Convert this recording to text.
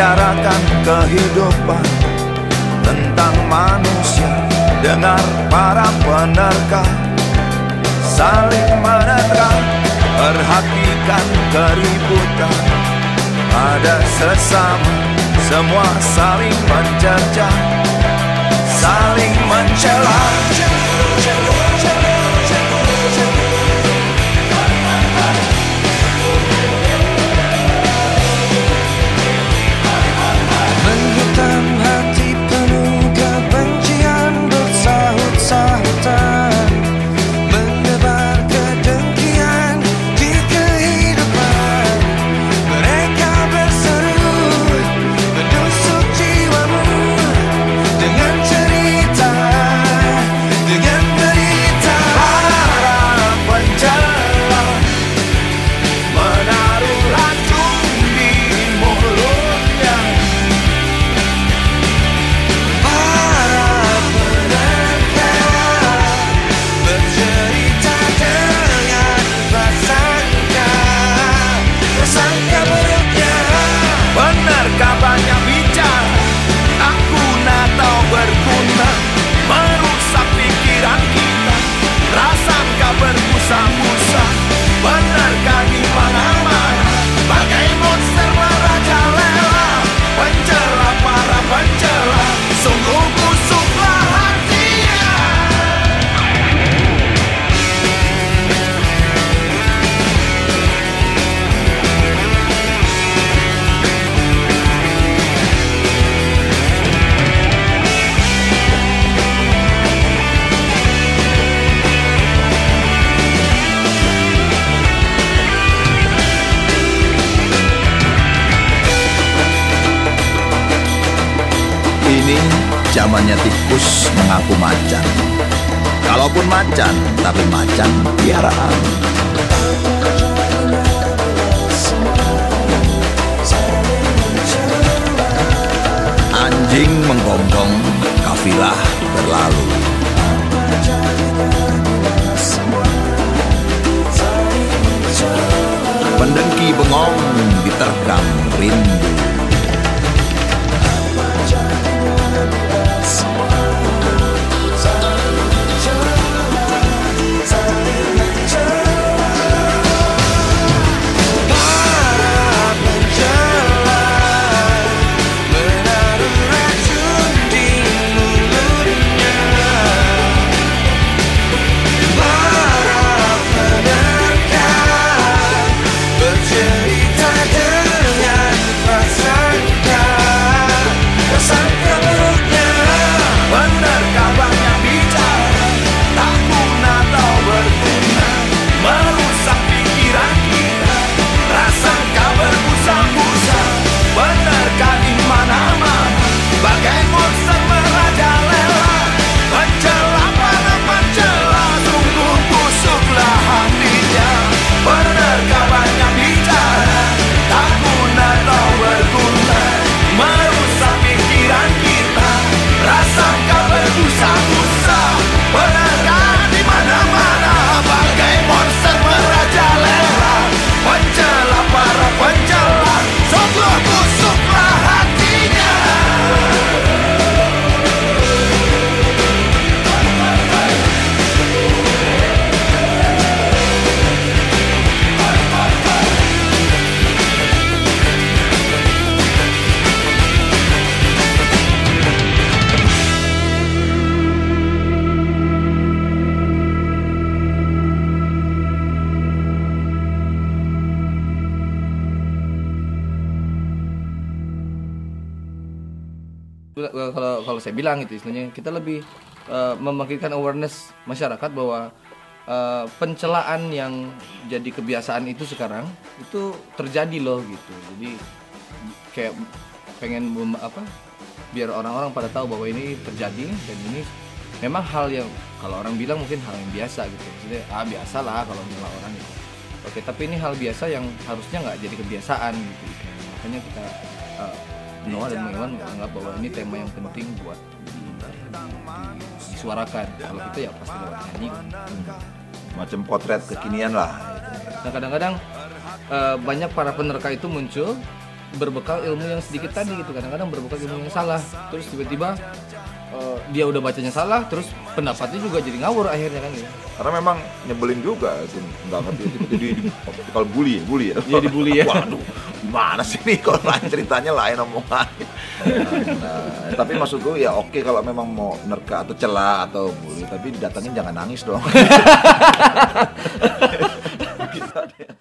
membicarakan kehidupan tentang manusia. Dengar para penerka saling menerka, perhatikan keributan ada sesama, semua saling mencerca, saling mencela. Menghitam hati penuh kebencian bersahut-sahutan, menebar kedengkian di kehidupan. Mereka berseru menusuk jiwamu dengan cerita, dengan berita. Para pencela menaruh racun di mulutnya. Para penerka bercerita dengan prasangka, prasangka buruknya. Penerka banyak bicara, tak guna atau berguna, merusak pikiran kita, prasangka berbusa-busa. Penerka di mana-mana, bagai monster merajalela. Pencela para pencela, sungguh busuklah hatinya. Ini zamannya tikus mengaku macan. Kalaupun macan, tapi macan piaraan. Anjing menggonggong, kafilah berlalu. Pendengki bengong diterkam rindu. Para pencela menaruh racun di mulutnya. Para penerka bercerita dengan prasangka, prasangka buruknya. Penerka banyak bicara, tak guna atau berguna, merusak pikiran kita, prasangka berbusa-busa. Penerka di mana-mana, bagai monster merajalela. Pencela para pencela, sungguh busuklah hatinya. Penerka banyak bicara, tak guna atau berguna, merusak pikiran kita, prasangka berbusa-busa. Penerka di mana-mana, bagai monster merajalela. Pencela para pencela, sungguh busuklah hatinya. Kalau saya bilang itu istilahnya kita lebih membangkitkan awareness masyarakat bahwa pencelaan yang jadi kebiasaan itu sekarang itu terjadi loh gitu. Jadi kayak pengen biar orang-orang pada tahu bahwa ini terjadi dan ini memang hal yang kalau orang bilang mungkin hal yang biasa gitu. Maksudnya biasalah kalau nyela orang gitu. Oke, tapi ini hal biasa yang harusnya nggak jadi kebiasaan gitu. Makanya kita Noah dan Iwan menganggap bahwa ini tema yang penting buat disuarakan. Kalau kita ya pasti lewat nyanyi. Macam potret kekinian lah. Nah kadang-kadang banyak para penerka itu muncul berbekal ilmu yang sedikit tadi gitu, kadang-kadang berbekal ilmu yang salah, terus tiba-tiba dia udah bacanya salah, terus pendapatnya juga jadi ngawur akhirnya kan ya. Karena memang nyebelin juga itu, nggak ngerti di kalau bully ya. Iya, dibully ya. Waduh, gimana sih nih kalau lain ceritanya lain omongan. Nah, tapi maksud gue ya oke kalau memang mau nerka atau celah atau bully, tapi datangin jangan nangis dong. Bisa deh.